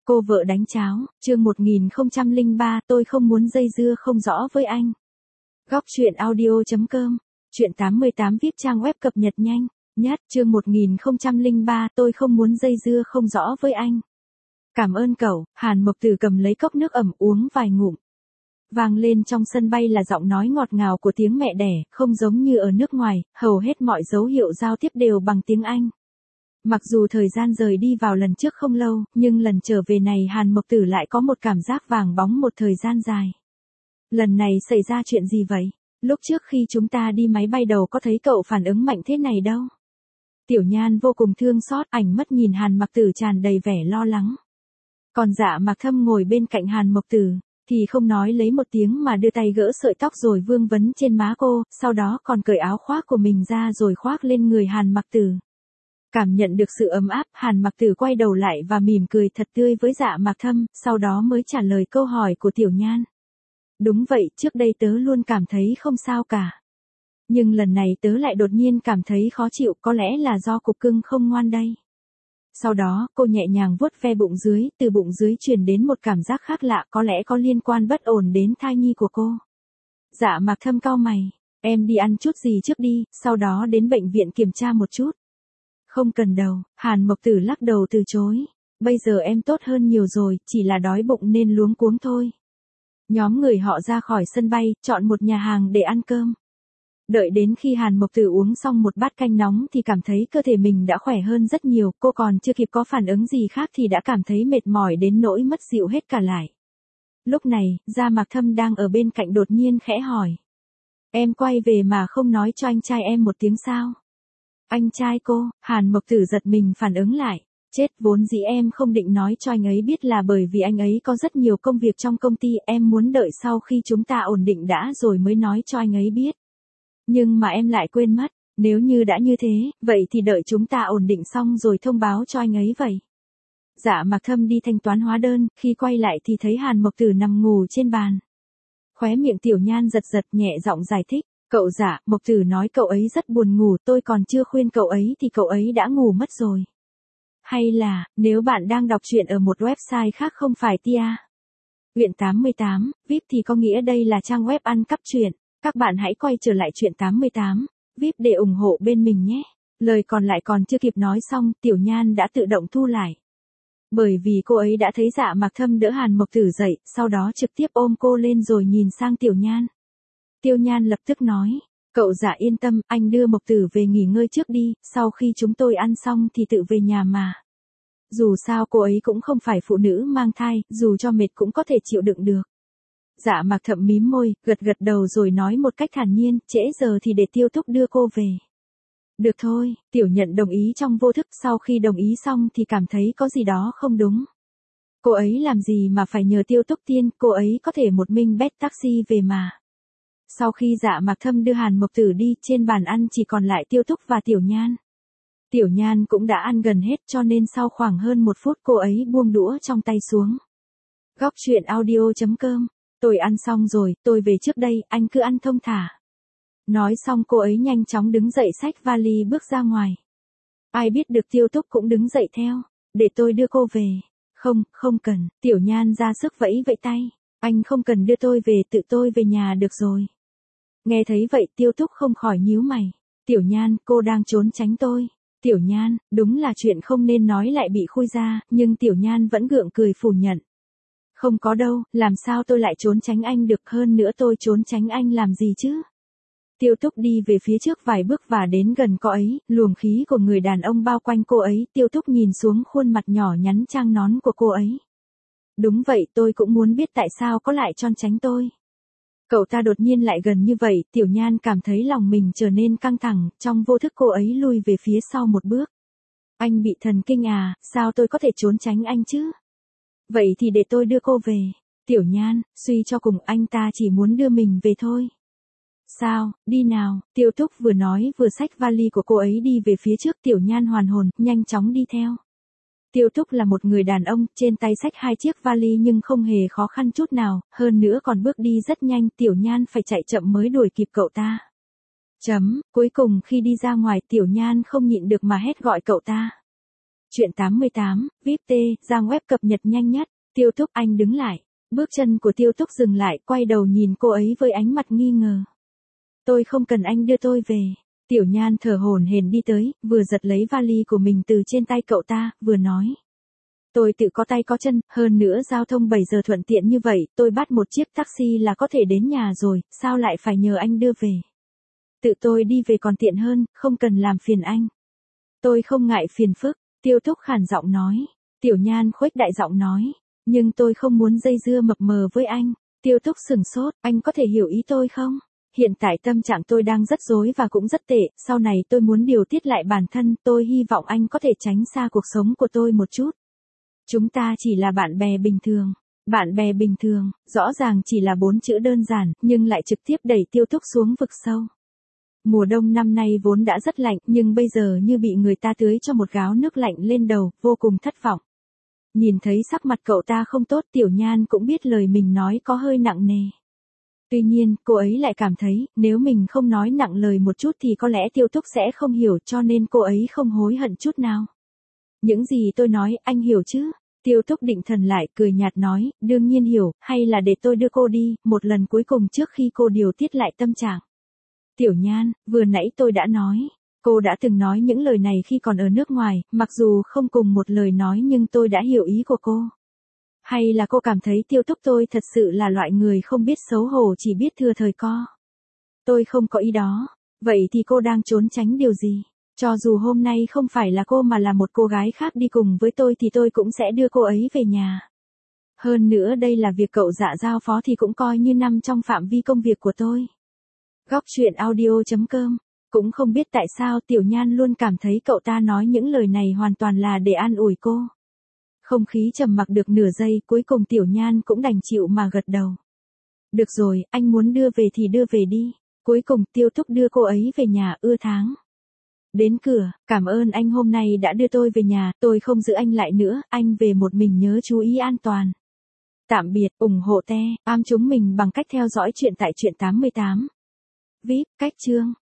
Cô vợ đánh cháo, chương 1003, tôi không muốn dây dưa không rõ với anh. Góc truyện audio.com, truyện 88 VIP trang web cập nhật nhanh, nhất, chương 1003, tôi không muốn dây dưa không rõ với anh. Cảm ơn cậu, Hàn Mộc Tử cầm lấy cốc nước ẩm uống vài ngụm. Vang lên trong sân bay là giọng nói ngọt ngào của tiếng mẹ đẻ, không giống như ở nước ngoài, hầu hết mọi dấu hiệu giao tiếp đều bằng tiếng Anh. Mặc dù thời gian rời đi vào lần trước không lâu, nhưng lần trở về này Hàn Mộc Tử lại có một cảm giác vàng bóng một thời gian dài. Lần này xảy ra chuyện gì vậy? Lúc trước khi chúng ta đi máy bay đầu có thấy cậu phản ứng mạnh thế này đâu. Tiểu Nhan vô cùng thương xót, ảnh mắt nhìn Hàn Mộc Tử tràn đầy vẻ lo lắng. Còn Dạ Mạc Thâm ngồi bên cạnh Hàn Mộc Tử, thì không nói lấy một tiếng mà đưa tay gỡ sợi tóc rồi vương vấn trên má cô, sau đó còn cởi áo khoác của mình ra rồi khoác lên người Hàn Mộc Tử. Cảm nhận được sự ấm áp, Hàn Mộc Tử quay đầu lại và mỉm cười thật tươi với Dạ Mạc Thâm, sau đó mới trả lời câu hỏi của Tiểu Nhan. Đúng vậy, trước đây tớ luôn cảm thấy không sao cả. Nhưng lần này tớ lại đột nhiên cảm thấy khó chịu, có lẽ là do cục cưng không ngoan đây. Sau đó, cô nhẹ nhàng vuốt ve bụng dưới, từ bụng dưới truyền đến một cảm giác khác lạ, có lẽ có liên quan bất ổn đến thai nhi của cô. Dạ Mạc Thâm cau mày, em đi ăn chút gì trước đi, sau đó đến bệnh viện kiểm tra một chút. Không cần đâu, Hàn Mộc Tử lắc đầu từ chối. Bây giờ em tốt hơn nhiều rồi, chỉ là đói bụng nên luống cuống thôi. Nhóm người họ ra khỏi sân bay, chọn một nhà hàng để ăn cơm. Đợi đến khi Hàn Mộc Tử uống xong một bát canh nóng thì cảm thấy cơ thể mình đã khỏe hơn rất nhiều, cô còn chưa kịp có phản ứng gì khác thì đã cảm thấy mệt mỏi đến nỗi mất dịu hết cả lại. Lúc này, Dạ Mạc Thâm đang ở bên cạnh đột nhiên khẽ hỏi. Em quay về mà không nói cho anh trai em một tiếng sao? Anh trai cô, Hàn Mộc Tử giật mình phản ứng lại. Chết, vốn dĩ em không định nói cho anh ấy biết là bởi vì anh ấy có rất nhiều công việc trong công ty, em muốn đợi sau khi chúng ta ổn định đã rồi mới nói cho anh ấy biết. Nhưng mà em lại quên mất, nếu như đã như thế, vậy thì đợi chúng ta ổn định xong rồi thông báo cho anh ấy vậy. Dạ Mạc Thâm đi thanh toán hóa đơn, khi quay lại thì thấy Hàn Mộc Tử nằm ngủ trên bàn. Khóe miệng Tiểu Nhan giật giật nhẹ giọng giải thích. Cậu Dạ, Mộc Tử nói cậu ấy rất buồn ngủ, tôi còn chưa khuyên cậu ấy thì cậu ấy đã ngủ mất rồi. Hay là, nếu bạn đang đọc truyện ở một website khác không phải Tia. Truyện 88, VIP thì có nghĩa đây là trang web ăn cắp truyện. Các bạn hãy quay trở lại truyện 88, VIP để ủng hộ bên mình nhé. Lời còn lại còn chưa kịp nói xong, Tiểu Nhan đã tự động thu lại. Bởi vì cô ấy đã thấy Dạ Mạc Thâm đỡ Hàn Mộc Tử dậy, sau đó trực tiếp ôm cô lên rồi nhìn sang Tiểu Nhan. Tiêu Nhan lập tức nói, cậu Dạ yên tâm, anh đưa Mộc Tử về nghỉ ngơi trước đi, sau khi chúng tôi ăn xong thì tự về nhà mà. Dù sao cô ấy cũng không phải phụ nữ mang thai, dù cho mệt cũng có thể chịu đựng được. Dạ Mạc Thâm mím môi, gật gật đầu rồi nói một cách thản nhiên, trễ giờ thì để Tiêu Thúc đưa cô về. Được thôi, Tiểu Nhận đồng ý trong vô thức, sau khi đồng ý xong thì cảm thấy có gì đó không đúng. Cô ấy làm gì mà phải nhờ Tiêu Túc Tiên, cô ấy có thể một mình bét taxi về mà. Sau khi Dạ Mạc Thâm đưa Hàn Mộc Tử đi, trên bàn ăn chỉ còn lại Tiêu Túc và Tiểu Nhan. Tiểu Nhan cũng đã ăn gần hết cho nên sau khoảng hơn một phút cô ấy buông đũa trong tay xuống. Góc truyện audio.com, tôi ăn xong rồi, tôi về trước đây, anh cứ ăn thông thả. Nói xong cô ấy nhanh chóng đứng dậy xách vali bước ra ngoài. Ai biết được Tiêu Túc cũng đứng dậy theo, để tôi đưa cô về. Không, không cần, Tiểu Nhan ra sức vẫy vẫy tay. Anh không cần đưa tôi về, tự tôi về nhà được rồi. Nghe thấy vậy Tiêu Túc không khỏi nhíu mày. Tiểu Nhan, cô đang trốn tránh tôi. Tiểu Nhan, đúng là chuyện không nên nói lại bị khui ra, nhưng Tiểu Nhan vẫn gượng cười phủ nhận. Không có đâu, làm sao tôi lại trốn tránh anh được, hơn nữa tôi trốn tránh anh làm gì chứ? Tiêu Túc đi về phía trước vài bước và đến gần cô ấy, luồng khí của người đàn ông bao quanh cô ấy, Tiêu Túc nhìn xuống khuôn mặt nhỏ nhắn trang nón của cô ấy. Đúng vậy, tôi cũng muốn biết tại sao có lại trốn tránh tôi. Cậu ta đột nhiên lại gần như vậy, Tiểu Nhan cảm thấy lòng mình trở nên căng thẳng, trong vô thức cô ấy lui về phía sau một bước. Anh bị thần kinh à, sao tôi có thể trốn tránh anh chứ? Vậy thì để tôi đưa cô về. Tiểu Nhan, suy cho cùng anh ta chỉ muốn đưa mình về thôi. Sao, đi nào, Tiêu Túc vừa nói vừa xách vali của cô ấy đi về phía trước, Tiểu Nhan hoàn hồn, nhanh chóng đi theo. Tiêu Túc là một người đàn ông, trên tay xách hai chiếc vali nhưng không hề khó khăn chút nào, hơn nữa còn bước đi rất nhanh, Tiểu Nhan phải chạy chậm mới đuổi kịp cậu ta. Cuối cùng khi đi ra ngoài Tiểu Nhan không nhịn được mà hét gọi cậu ta. Chuyện 88, VIP T, Giang web cập nhật nhanh nhất. Tiêu Túc, anh đứng lại. Bước chân của Tiêu Túc dừng lại, quay đầu nhìn cô ấy với ánh mặt nghi ngờ. Tôi không cần anh đưa tôi về. Tiểu Nhan thở hổn hển đi tới, vừa giật lấy vali của mình từ trên tay cậu ta, vừa nói. Tôi tự có tay có chân, hơn nữa giao thông 7 giờ thuận tiện như vậy, tôi bắt một chiếc taxi là có thể đến nhà rồi, sao lại phải nhờ anh đưa về? Tự tôi đi về còn tiện hơn, không cần làm phiền anh. Tôi không ngại phiền phức, Tiêu Túc khàn giọng nói. Tiểu Nhan khuếch đại giọng nói. Nhưng tôi không muốn dây dưa mập mờ với anh. Tiêu Túc sửng sốt, anh có thể hiểu ý tôi không? Hiện tại tâm trạng tôi đang rất rối và cũng rất tệ, sau này tôi muốn điều tiết lại bản thân, tôi hy vọng anh có thể tránh xa cuộc sống của tôi một chút. Chúng ta chỉ là bạn bè bình thường. Bạn bè bình thường, rõ ràng chỉ là 4 chữ đơn giản, nhưng lại trực tiếp đẩy Tiêu Túc xuống vực sâu. Mùa đông năm nay vốn đã rất lạnh, nhưng bây giờ như bị người ta tưới cho một gáo nước lạnh lên đầu, vô cùng thất vọng. Nhìn thấy sắc mặt cậu ta không tốt, Tiểu Nhan cũng biết lời mình nói có hơi nặng nề. Tuy nhiên, cô ấy lại cảm thấy, nếu mình không nói nặng lời một chút thì có lẽ Tiêu Túc sẽ không hiểu, cho nên cô ấy không hối hận chút nào. Những gì tôi nói, anh hiểu chứ? Tiêu Túc định thần lại, cười nhạt nói, đương nhiên hiểu, hay là để tôi đưa cô đi, một lần cuối cùng trước khi cô điều tiết lại tâm trạng. Tiểu Nhan, vừa nãy tôi đã nói. Cô đã từng nói những lời này khi còn ở nước ngoài, mặc dù không cùng một lời nói nhưng tôi đã hiểu ý của cô. Hay là cô cảm thấy Tiêu Túc tôi thật sự là loại người không biết xấu hổ chỉ biết thừa thời co? Tôi không có ý đó. Vậy thì cô đang trốn tránh điều gì? Cho dù hôm nay không phải là cô mà là một cô gái khác đi cùng với tôi thì tôi cũng sẽ đưa cô ấy về nhà. Hơn nữa đây là việc cậu Dạ giao phó thì cũng coi như nằm trong phạm vi công việc của tôi. Góc truyện audio.com. Cũng không biết tại sao Tiểu Nhan luôn cảm thấy cậu ta nói những lời này hoàn toàn là để an ủi cô. Không khí trầm mặc được nửa giây, cuối cùng Tiểu Nhan cũng đành chịu mà gật đầu. Được rồi, anh muốn đưa về thì đưa về đi. Cuối cùng Tiêu Túc đưa cô ấy về nhà ưa tháng. Đến cửa, cảm ơn anh hôm nay đã đưa tôi về nhà, tôi không giữ anh lại nữa, anh về một mình nhớ chú ý an toàn. Tạm biệt, ủng hộ te, am chúng mình bằng cách theo dõi chuyện tại Chuyện 88. VIP, cách chương.